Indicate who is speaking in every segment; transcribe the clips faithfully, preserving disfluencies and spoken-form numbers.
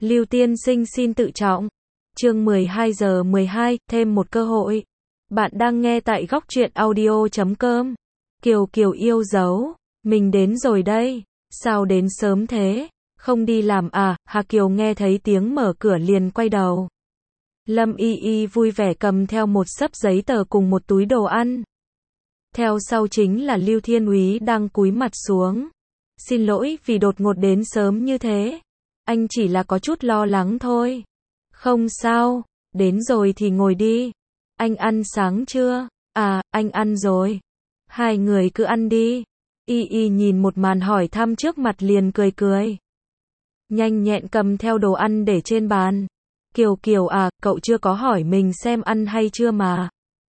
Speaker 1: Lưu tiên sinh xin tự trọng. Chương mười hai giờ mười hai, thêm một cơ hội. Bạn đang nghe tại góc truyện audio chấm com. Kiều Kiều yêu dấu. Mình đến rồi đây. Sao đến sớm thế? Không đi làm à? Hà Kiều nghe thấy tiếng mở cửa liền quay đầu. Lâm Y Y vui vẻ cầm theo một xấp giấy tờ cùng một túi đồ ăn. Theo sau chính là Lưu Thiên Úy đang cúi mặt xuống. Xin lỗi vì đột ngột đến sớm như thế. Anh chỉ là có chút lo lắng thôi. Không sao, đến rồi thì ngồi đi. Anh ăn sáng chưa? À, anh ăn rồi. Hai người cứ ăn đi. Y Y nhìn một màn hỏi thăm trước mặt liền cười cười. Nhanh nhẹn cầm theo đồ ăn để trên bàn. Kiều Kiều à, cậu chưa có hỏi mình xem ăn hay chưa mà.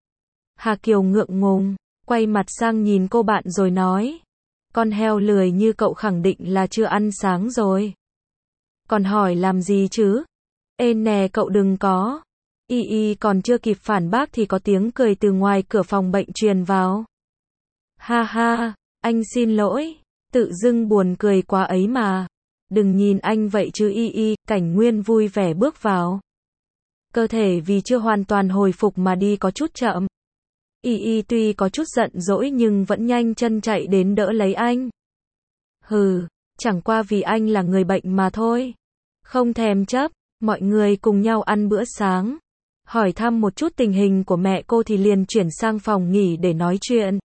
Speaker 1: Hà Kiều ngượng ngùng, quay mặt sang nhìn cô bạn rồi nói. Con heo lười như cậu khẳng định là chưa ăn sáng rồi. Còn hỏi làm gì chứ? Ê nè cậu đừng có. Y Y còn chưa kịp phản bác thì có tiếng cười từ ngoài cửa phòng bệnh truyền vào. Ha ha, anh xin lỗi. Tự dưng buồn cười quá ấy mà. Đừng nhìn anh vậy chứ Y Y, Cảnh Nguyên vui vẻ bước vào. Cơ thể vì chưa hoàn toàn hồi phục mà đi có chút chậm. Y Y tuy có chút giận dỗi nhưng vẫn nhanh chân chạy đến đỡ lấy anh. Hừ, chẳng qua vì anh là người bệnh mà thôi. Không thèm chấp, mọi người cùng nhau ăn bữa sáng. Hỏi thăm một chút tình hình của mẹ cô thì liền chuyển sang phòng nghỉ để nói chuyện.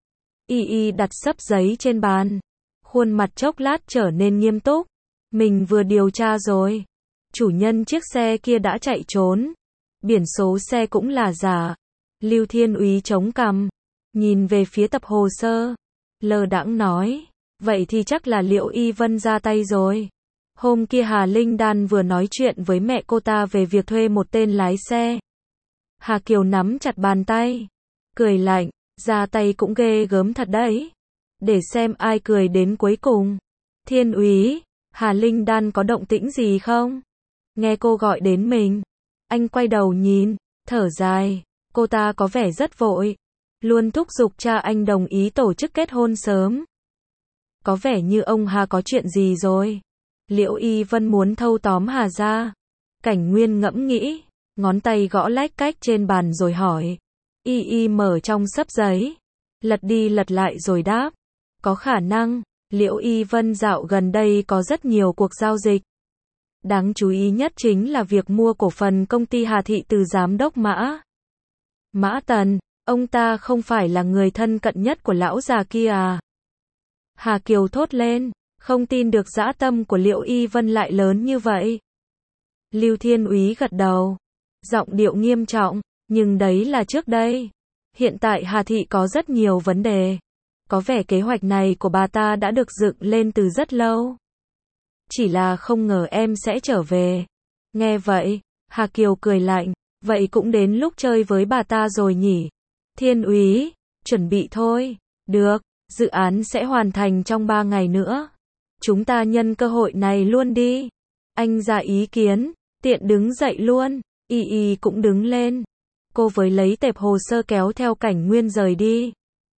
Speaker 1: Y Y đặt xấp giấy trên bàn. Khuôn mặt chốc lát trở nên nghiêm túc. Mình vừa điều tra rồi. Chủ nhân chiếc xe kia đã chạy trốn. Biển số xe cũng là giả. Lưu Thiên Úy chống cằm. Nhìn về phía tập hồ sơ. Lơ đãng nói. Vậy thì chắc là Liễu Y Vân ra tay rồi. Hôm kia Hà Linh Đan vừa nói chuyện với mẹ cô ta về việc thuê một tên lái xe. Hà Kiều nắm chặt bàn tay. Cười lạnh. Ra tay cũng ghê gớm thật đấy. Để xem ai cười đến cuối cùng. Thiên Úy. Hà Linh Đan có động tĩnh gì không? Nghe cô gọi đến mình. Anh quay đầu nhìn. Thở dài. Cô ta có vẻ rất vội. Luôn thúc giục cha anh đồng ý tổ chức kết hôn sớm. Có vẻ như ông Hà có chuyện gì rồi. Liễu Y Vân muốn thâu tóm Hà ra. Cảnh Nguyên ngẫm nghĩ. Ngón tay gõ lách cách trên bàn rồi hỏi. Y Y mở trong xấp giấy. Lật đi lật lại rồi đáp. Có khả năng. Liễu Y Vân dạo gần đây có rất nhiều cuộc giao dịch. Đáng chú ý nhất chính là việc mua cổ phần công ty Hà Thị từ giám đốc Mã. Mã Tần, ông ta không phải là người thân cận nhất của lão già kia à? Hà Kiều thốt lên, không tin được dã tâm của Liễu Y Vân lại lớn như vậy. Lưu Thiên Úy gật đầu, giọng điệu nghiêm trọng, nhưng đấy là trước đây. Hiện tại Hà Thị có rất nhiều vấn đề. Có vẻ kế hoạch này của bà ta đã được dựng lên từ rất lâu. Chỉ là không ngờ em sẽ trở về. Nghe vậy, Hà Kiều cười lạnh, vậy cũng đến lúc chơi với bà ta rồi nhỉ? Thiên Úy, chuẩn bị thôi. Được, dự án sẽ hoàn thành trong ba ngày nữa. Chúng ta nhân cơ hội này luôn đi. Anh ra ý kiến, tiện đứng dậy luôn. Y Y cũng đứng lên. Cô với lấy tệp hồ sơ kéo theo Cảnh Nguyên rời đi.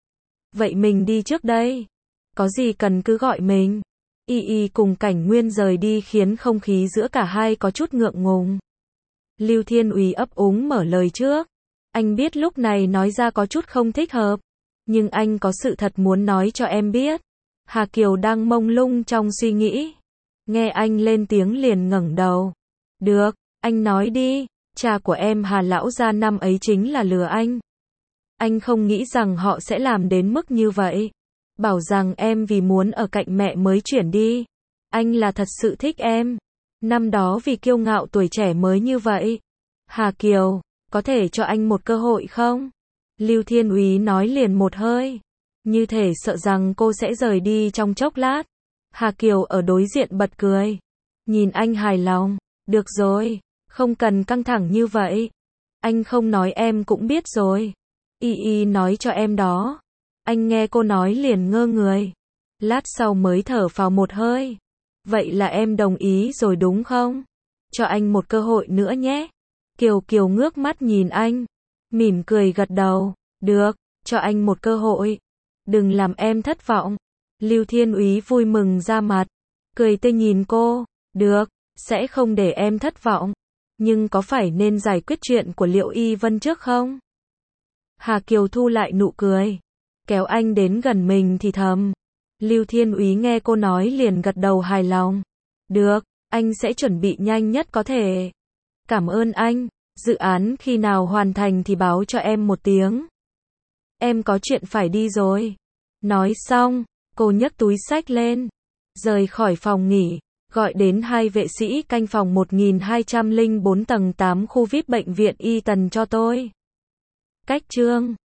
Speaker 1: Vậy mình đi trước đây. Có gì cần cứ gọi mình. Y Y cùng Cảnh Nguyên rời đi khiến không khí giữa cả hai có chút ngượng ngùng. Lưu Thiên Úy ấp úng mở lời trước. Anh biết lúc này nói ra có chút không thích hợp. Nhưng anh có sự thật muốn nói cho em biết. Hà Kiều đang mông lung trong suy nghĩ. Nghe anh lên tiếng liền ngẩng đầu. Được, anh nói đi. Cha của em Hà lão gia năm ấy chính là lừa anh. Anh không nghĩ rằng họ sẽ làm đến mức như vậy. Bảo rằng em vì muốn ở cạnh mẹ mới chuyển đi. Anh là thật sự thích em. Năm đó vì kiêu ngạo tuổi trẻ mới như vậy. Hà Kiều, có thể cho anh một cơ hội không? Lưu Thiên Úy nói liền một hơi. Như thể sợ rằng cô sẽ rời đi trong chốc lát. Hà Kiều ở đối diện bật cười. Nhìn anh hài lòng. Được rồi, không cần căng thẳng như vậy. Anh không nói em cũng biết rồi. Y Y nói cho em đó. Anh nghe cô nói liền ngơ người. Lát sau mới thở phào một hơi. Vậy là em đồng ý rồi đúng không? Cho anh một cơ hội nữa nhé. Kiều Kiều ngước mắt nhìn anh. Mỉm cười gật đầu. Được, cho anh một cơ hội. Đừng làm em thất vọng. Lưu Thiên Úy vui mừng ra mặt. Cười tươi nhìn cô. Được, sẽ không để em thất vọng. Nhưng có phải nên giải quyết chuyện của Liệu Y Vân trước không? Hà Kiều thu lại nụ cười, kéo anh đến gần mình thì thầm. Lưu Thiên Úy nghe cô nói liền gật đầu hài lòng. Được, anh sẽ chuẩn bị nhanh nhất có thể. Cảm ơn anh, dự án khi nào hoàn thành thì báo cho em một tiếng. Em có chuyện phải đi rồi. Nói xong, cô nhấc túi xách lên, rời khỏi phòng nghỉ, gọi đến hai vệ sĩ canh phòng một nghìn hai trăm lẻ bốn tầng tám khu vi ai pi bệnh viện Y Tần cho tôi. Cách chương